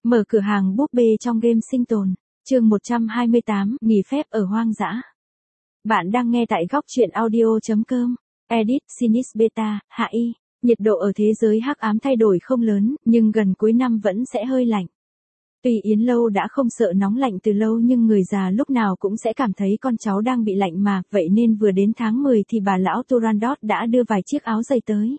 Mở cửa hàng búp bê trong game sinh tồn. Chương 128, nghỉ phép ở hoang dã. Bạn đang nghe tại góc truyện audio.com. Edit Sinis Beta, hạ y. Nhiệt độ ở thế giới hắc ám thay đổi không lớn, nhưng gần cuối năm vẫn sẽ hơi lạnh. Tuy Yến Lâu đã không sợ nóng lạnh từ lâu nhưng người già lúc nào cũng sẽ cảm thấy con cháu đang bị lạnh mà, vậy nên vừa đến tháng 10 thì bà lão Turandot đã đưa vài chiếc áo dày tới.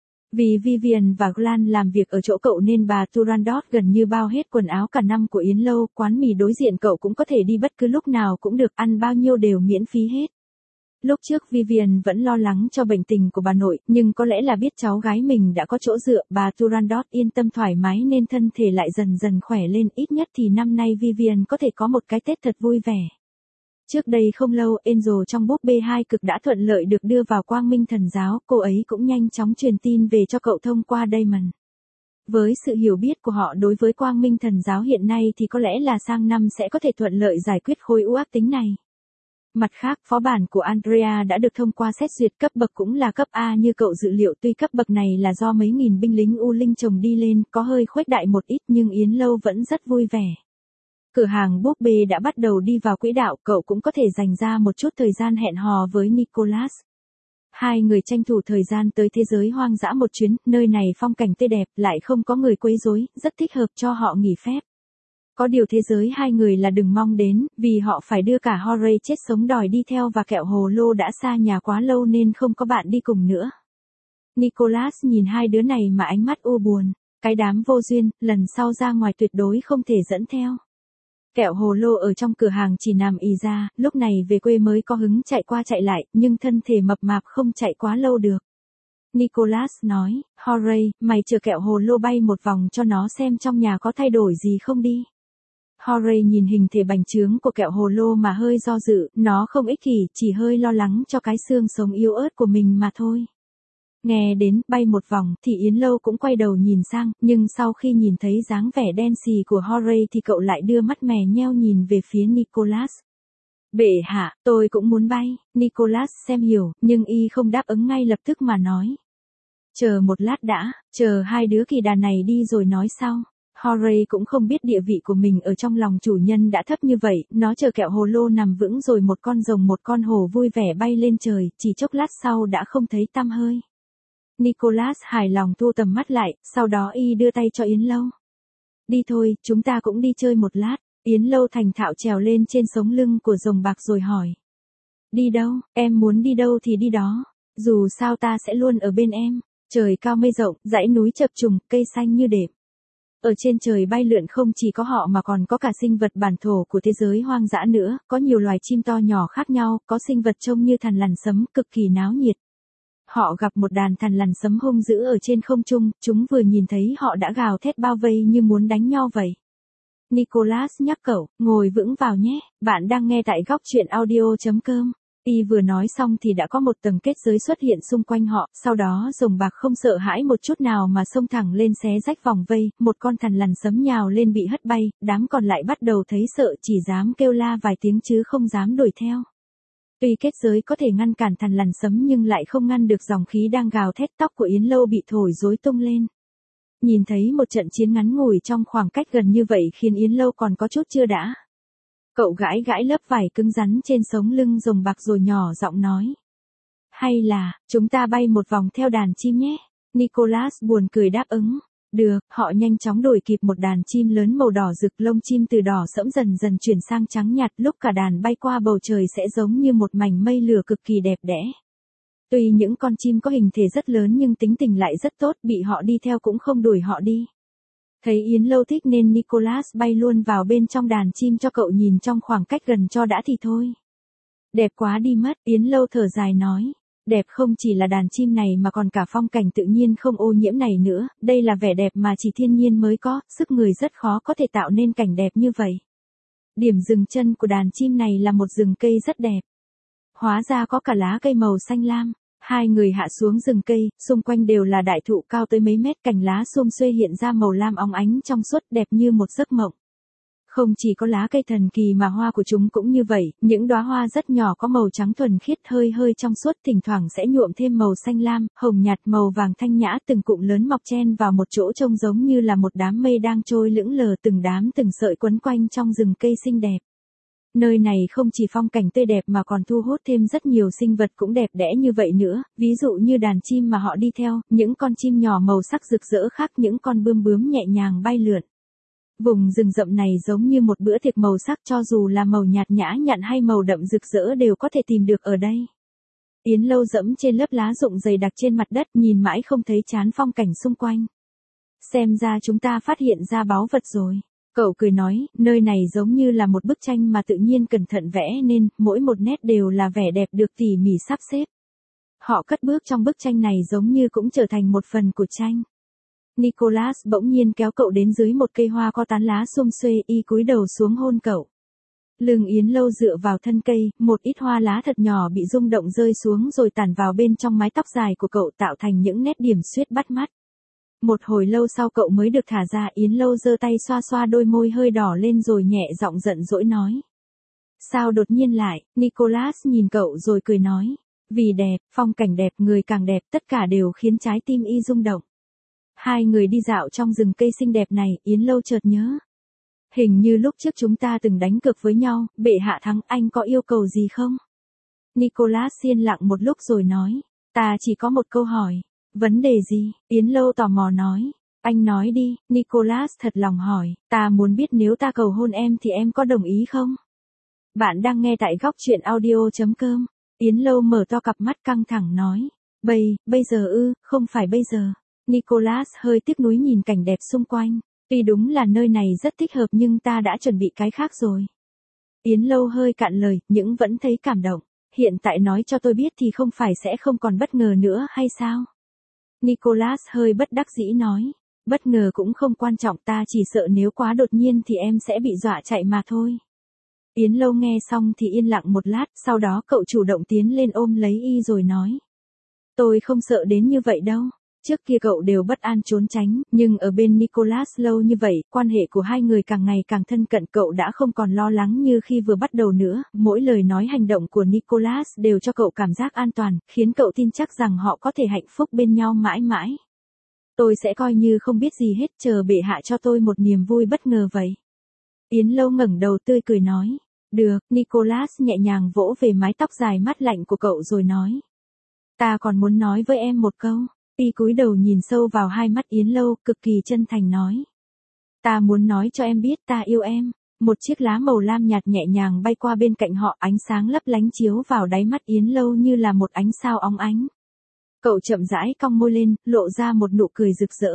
Vì Vivian và Glan làm việc ở chỗ cậu nên bà Turandot gần như bao hết quần áo cả năm của Yến Lâu, quán mì đối diện cậu cũng có thể đi bất cứ lúc nào cũng được, ăn bao nhiêu đều miễn phí hết. Lúc trước Vivian vẫn lo lắng cho bệnh tình của bà nội, nhưng có lẽ là biết cháu gái mình đã có chỗ dựa, bà Turandot yên tâm thoải mái nên thân thể lại dần dần khỏe lên, ít nhất thì năm nay Vivian có thể có một cái Tết thật vui vẻ. Trước đây không lâu, Angel trong búp bê 2 cực đã thuận lợi được đưa vào Quang Minh Thần giáo, cô ấy cũng nhanh chóng truyền tin về cho cậu thông qua Damon. Với sự hiểu biết của họ đối với Quang Minh Thần giáo hiện nay thì có lẽ là sang năm sẽ có thể thuận lợi giải quyết khối u ác tính này. Mặt khác, phó bản của Andrea đã được thông qua xét duyệt, cấp bậc cũng là cấp A như cậu dự liệu, tuy cấp bậc này là do mấy nghìn binh lính U Linh chồng đi lên, có hơi khuếch đại một ít nhưng Yến Lâu vẫn rất vui vẻ. Cửa hàng búp bê đã bắt đầu đi vào quỹ đạo, cậu cũng có thể dành ra một chút thời gian hẹn hò với Nicholas. Hai người tranh thủ thời gian tới thế giới hoang dã một chuyến, nơi này phong cảnh tươi đẹp, lại không có người quấy rối, rất thích hợp cho họ nghỉ phép. Có điều thế giới hai người là đừng mong đến, vì họ phải đưa cả Horay chết sống đòi đi theo và kẹo hồ lô đã xa nhà quá lâu nên không có bạn đi cùng nữa. Nicholas nhìn hai đứa này mà ánh mắt u buồn, cái đám vô duyên, lần sau ra ngoài tuyệt đối không thể dẫn theo. Kẹo hồ lô ở trong cửa hàng chỉ nằm ì ra, lúc này về quê mới có hứng chạy qua chạy lại, nhưng thân thể mập mạp không chạy quá lâu được. Nicholas nói, Horay, mày chờ kẹo hồ lô bay một vòng cho nó xem trong nhà có thay đổi gì không đi. Horay nhìn hình thể bành trướng của kẹo hồ lô mà hơi do dự, nó không ích kỷ, chỉ hơi lo lắng cho cái xương sống yếu ớt của mình mà thôi. Nghe đến bay một vòng thì Yến Lâu cũng quay đầu nhìn sang, nhưng sau khi nhìn thấy dáng vẻ đen xì của Horay thì cậu lại đưa mắt mè nheo nhìn về phía Nicholas. Bệ hạ, tôi cũng muốn bay. Nicholas xem hiểu, nhưng y không đáp ứng ngay lập tức mà nói. Chờ một lát đã, chờ hai đứa kỳ đà này đi rồi nói sau. Horay cũng không biết địa vị của mình ở trong lòng chủ nhân đã thấp như vậy, nó chờ kẹo hồ lô nằm vững rồi một con rồng một con hổ vui vẻ bay lên trời, chỉ chốc lát sau đã không thấy tăm hơi. Nicholas hài lòng thu tầm mắt lại, sau đó y đưa tay cho Yến Lâu. Đi thôi, chúng ta cũng đi chơi một lát. Yến Lâu thành thạo trèo lên trên sống lưng của rồng bạc rồi hỏi. Đi đâu, em muốn đi đâu thì đi đó. Dù sao ta sẽ luôn ở bên em. Trời cao mây rộng, dãy núi chập trùng, cây xanh như đệm. Ở trên trời bay lượn không chỉ có họ mà còn có cả sinh vật bản thổ của thế giới hoang dã nữa, có nhiều loài chim to nhỏ khác nhau, có sinh vật trông như thằn lằn sấm, cực kỳ náo nhiệt. Họ gặp một đàn thằn lằn sấm hung dữ ở trên không trung, chúng vừa nhìn thấy họ đã gào thét bao vây như muốn đánh nhau vậy. Nicholas nhắc cậu, ngồi vững vào nhé, bạn đang nghe tại góc truyện audio.com. Y vừa nói xong thì đã có một tầng kết giới xuất hiện xung quanh họ, sau đó rồng bạc không sợ hãi một chút nào mà xông thẳng lên xé rách vòng vây, một con thằn lằn sấm nhào lên bị hất bay, đám còn lại bắt đầu thấy sợ chỉ dám kêu la vài tiếng chứ không dám đuổi theo. Tuy kết giới có thể ngăn cản thằn lằn sấm nhưng lại không ngăn được dòng khí đang gào thét, tóc của Yến Lâu bị thổi rối tung lên. Nhìn thấy một trận chiến ngắn ngủi trong khoảng cách gần như vậy khiến Yến Lâu còn có chút chưa đã. Cậu gãi gãi lớp vải cứng rắn trên sống lưng rồng bạc rồi nhỏ giọng nói. Hay là, chúng ta bay một vòng theo đàn chim nhé. Nicholas buồn cười đáp ứng. Được, họ nhanh chóng đuổi kịp một đàn chim lớn màu đỏ rực, lông chim từ đỏ sẫm dần dần chuyển sang trắng nhạt, lúc cả đàn bay qua bầu trời sẽ giống như một mảnh mây lửa cực kỳ đẹp đẽ. Tuy những con chim có hình thể rất lớn nhưng tính tình lại rất tốt, bị họ đi theo cũng không đuổi họ đi. Thấy Yến Lâu thích nên Nicholas bay luôn vào bên trong đàn chim cho cậu nhìn trong khoảng cách gần cho đã thì thôi. Đẹp quá đi mất, Yến Lâu thở dài nói. Đẹp không chỉ là đàn chim này mà còn cả phong cảnh tự nhiên không ô nhiễm này nữa, đây là vẻ đẹp mà chỉ thiên nhiên mới có, sức người rất khó có thể tạo nên cảnh đẹp như vậy. Điểm dừng chân của đàn chim này là một rừng cây rất đẹp. Hóa ra có cả lá cây màu xanh lam. Hai người hạ xuống rừng cây, xung quanh đều là đại thụ cao tới mấy mét, cành lá sum xuê hiện ra màu lam óng ánh trong suốt đẹp như một giấc mộng. Không chỉ có lá cây thần kỳ mà hoa của chúng cũng như vậy, những đóa hoa rất nhỏ có màu trắng thuần khiết hơi hơi trong suốt, thỉnh thoảng sẽ nhuộm thêm màu xanh lam, hồng nhạt, màu vàng thanh nhã, từng cụm lớn mọc chen vào một chỗ trông giống như là một đám mây đang trôi lững lờ, từng đám từng sợi quấn quanh trong rừng cây xinh đẹp. Nơi này không chỉ phong cảnh tươi đẹp mà còn thu hút thêm rất nhiều sinh vật cũng đẹp đẽ như vậy nữa, ví dụ như đàn chim mà họ đi theo, những con chim nhỏ màu sắc rực rỡ khác, những con bướm bướm nhẹ nhàng bay lượn. Vùng rừng rậm này giống như một bữa tiệc màu sắc, cho dù là màu nhạt nhã nhặn hay màu đậm rực rỡ đều có thể tìm được ở đây. Yến Lâu dẫm trên lớp lá rụng dày đặc trên mặt đất, nhìn mãi không thấy chán phong cảnh xung quanh. Xem ra chúng ta phát hiện ra báu vật rồi. Cậu cười nói, nơi này giống như là một bức tranh mà tự nhiên cẩn thận vẽ nên, mỗi một nét đều là vẻ đẹp được tỉ mỉ sắp xếp. Họ cất bước trong bức tranh này giống như cũng trở thành một phần của tranh. Nicholas bỗng nhiên kéo cậu đến dưới một cây hoa có tán lá xum xuê, y cúi đầu xuống hôn cậu. Lưng Yến Lâu dựa vào thân cây, một ít hoa lá thật nhỏ bị rung động rơi xuống rồi tản vào bên trong mái tóc dài của cậu, tạo thành những nét điểm xuyết bắt mắt. Một hồi lâu sau cậu mới được thả ra. Yến Lâu giơ tay xoa xoa đôi môi hơi đỏ lên rồi nhẹ giọng giận dỗi nói. Sao đột nhiên lại? Nicholas nhìn cậu rồi cười nói. Vì đẹp, phong cảnh đẹp, người càng đẹp, tất cả đều khiến trái tim y rung động. Hai người đi dạo trong rừng cây xinh đẹp này, Yến Lâu chợt nhớ. Hình như lúc trước chúng ta từng đánh cược với nhau, bệ hạ thắng, anh có yêu cầu gì không? Nicholas yên lặng một lúc rồi nói. Ta chỉ có một câu hỏi. Vấn đề gì? Yến Lâu tò mò nói. Anh nói đi. Nicholas thật lòng hỏi. Ta muốn biết nếu ta cầu hôn em thì em có đồng ý không? Bạn đang nghe tại góc truyện audio.com. Yến Lâu mở to cặp mắt căng thẳng nói. Bây giờ ư, không phải bây giờ. Nicholas hơi tiếc nuối nhìn cảnh đẹp xung quanh. Tuy đúng là nơi này rất thích hợp nhưng ta đã chuẩn bị cái khác rồi. Yến Lâu hơi cạn lời, nhưng vẫn thấy cảm động. Hiện tại nói cho tôi biết thì không phải sẽ không còn bất ngờ nữa hay sao? Nicholas hơi bất đắc dĩ nói. Bất ngờ cũng không quan trọng, ta chỉ sợ nếu quá đột nhiên thì em sẽ bị dọa chạy mà thôi. Yến Lâu nghe xong thì yên lặng một lát, sau đó cậu chủ động tiến lên ôm lấy y rồi nói. Tôi không sợ đến như vậy đâu. Trước kia cậu đều bất an trốn tránh, nhưng ở bên Nicholas lâu như vậy, quan hệ của hai người càng ngày càng thân cận, cậu đã không còn lo lắng như khi vừa bắt đầu nữa, mỗi lời nói hành động của Nicholas đều cho cậu cảm giác an toàn, khiến cậu tin chắc rằng họ có thể hạnh phúc bên nhau mãi mãi. Tôi sẽ coi như không biết gì hết, chờ bệ hạ cho tôi một niềm vui bất ngờ vậy. Yến Lâu ngẩng đầu tươi cười nói. Được, Nicholas nhẹ nhàng vỗ về mái tóc dài mát lạnh của cậu rồi nói. Ta còn muốn nói với em một câu. Y cúi đầu nhìn sâu vào hai mắt Yến Lâu, cực kỳ chân thành nói. Ta muốn nói cho em biết ta yêu em. Một chiếc lá màu lam nhạt nhẹ nhàng bay qua bên cạnh họ, ánh sáng lấp lánh chiếu vào đáy mắt Yến Lâu như là một ánh sao óng ánh. Cậu chậm rãi cong môi lên, lộ ra một nụ cười rực rỡ.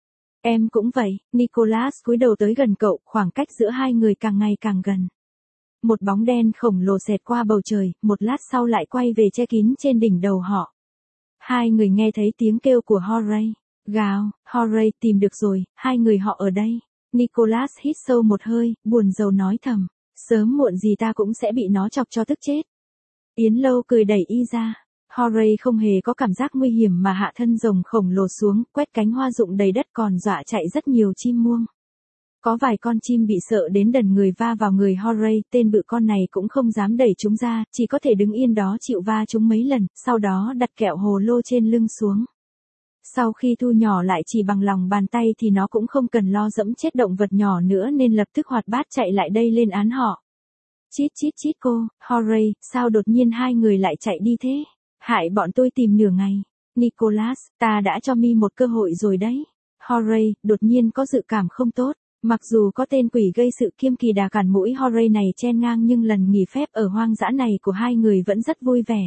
Em cũng vậy. Nicholas cúi đầu tới gần cậu, khoảng cách giữa hai người càng ngày càng gần. Một bóng đen khổng lồ xẹt qua bầu trời, một lát sau lại quay về che kín trên đỉnh đầu họ. Hai người nghe thấy tiếng kêu của Horay. Gào, Horay tìm được rồi, hai người họ ở đây. Nicholas hít sâu một hơi, buồn rầu nói thầm. Sớm muộn gì ta cũng sẽ bị nó chọc cho tức chết. Yến Lâu cười đẩy y ra. Horay không hề có cảm giác nguy hiểm mà hạ thân rồng khổng lồ xuống, quét cánh hoa rụng đầy đất còn dọa chạy rất nhiều chim muông. Có vài con chim bị sợ đến đần người va vào người Horay, tên bự con này cũng không dám đẩy chúng ra, chỉ có thể đứng yên đó chịu va chúng mấy lần, sau đó đặt kẹo hồ lô trên lưng xuống. Sau khi thu nhỏ lại chỉ bằng lòng bàn tay thì nó cũng không cần lo dẫm chết động vật nhỏ nữa nên lập tức hoạt bát chạy lại đây lên án họ. Chít chít chít cô, Horay, sao đột nhiên hai người lại chạy đi thế? Hại bọn tôi tìm nửa ngày. Nicholas, ta đã cho mi một cơ hội rồi đấy. Horay, đột nhiên có dự cảm không tốt. Mặc dù có tên quỷ gây sự kiêm kỳ đà cản mũi Horay này chen ngang nhưng lần nghỉ phép ở hoang dã này của hai người vẫn rất vui vẻ.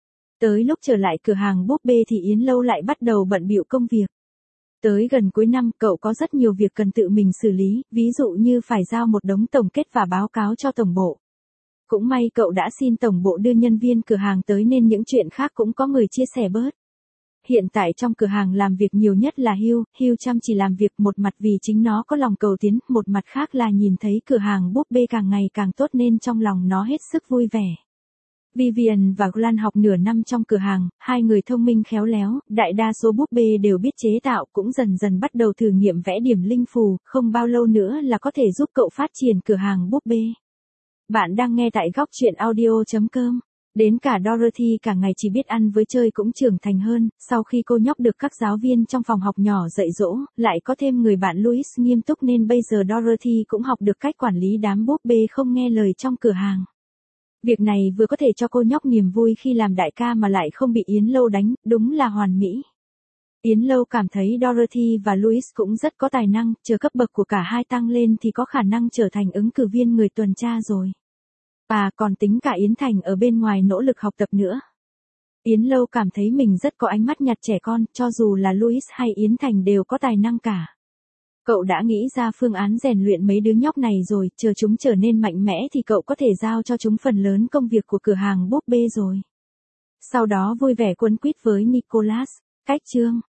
Tới lúc trở lại cửa hàng búp bê thì Yến Lâu lại bắt đầu bận bịu công việc. Tới gần cuối năm cậu có rất nhiều việc cần tự mình xử lý, ví dụ như phải giao một đống tổng kết và báo cáo cho tổng bộ. Cũng may cậu đã xin tổng bộ đưa nhân viên cửa hàng tới nên những chuyện khác cũng có người chia sẻ bớt. Hiện tại trong cửa hàng làm việc nhiều nhất là Hugh chăm chỉ làm việc một mặt vì chính nó có lòng cầu tiến, một mặt khác là nhìn thấy cửa hàng búp bê càng ngày càng tốt nên trong lòng nó hết sức vui vẻ. Vivian và Glenn học nửa năm trong cửa hàng, hai người thông minh khéo léo, đại đa số búp bê đều biết chế tạo, cũng dần dần bắt đầu thử nghiệm vẽ điểm linh phù, không bao lâu nữa là có thể giúp cậu phát triển cửa hàng búp bê. Bạn đang nghe tại góc chuyện audio.com. Đến cả Dorothy cả ngày chỉ biết ăn với chơi cũng trưởng thành hơn, sau khi cô nhóc được các giáo viên trong phòng học nhỏ dạy dỗ, lại có thêm người bạn Louis nghiêm túc nên bây giờ Dorothy cũng học được cách quản lý đám búp bê không nghe lời trong cửa hàng. Việc này vừa có thể cho cô nhóc niềm vui khi làm đại ca mà lại không bị Yến Lâu đánh, đúng là hoàn mỹ. Yến Lâu cảm thấy Dorothy và Louis cũng rất có tài năng, chờ cấp bậc của cả hai tăng lên thì có khả năng trở thành ứng cử viên người tuần tra rồi. Còn tính cả Yến Thành ở bên ngoài nỗ lực học tập nữa. Yến Lâu cảm thấy mình rất có ánh mắt nhặt trẻ con, cho dù là Louis hay Yến Thành đều có tài năng cả. Cậu đã nghĩ ra phương án rèn luyện mấy đứa nhóc này rồi, chờ chúng trở nên mạnh mẽ thì cậu có thể giao cho chúng phần lớn công việc của cửa hàng búp bê rồi. Sau đó vui vẻ quấn quýt với Nicholas. Cách chương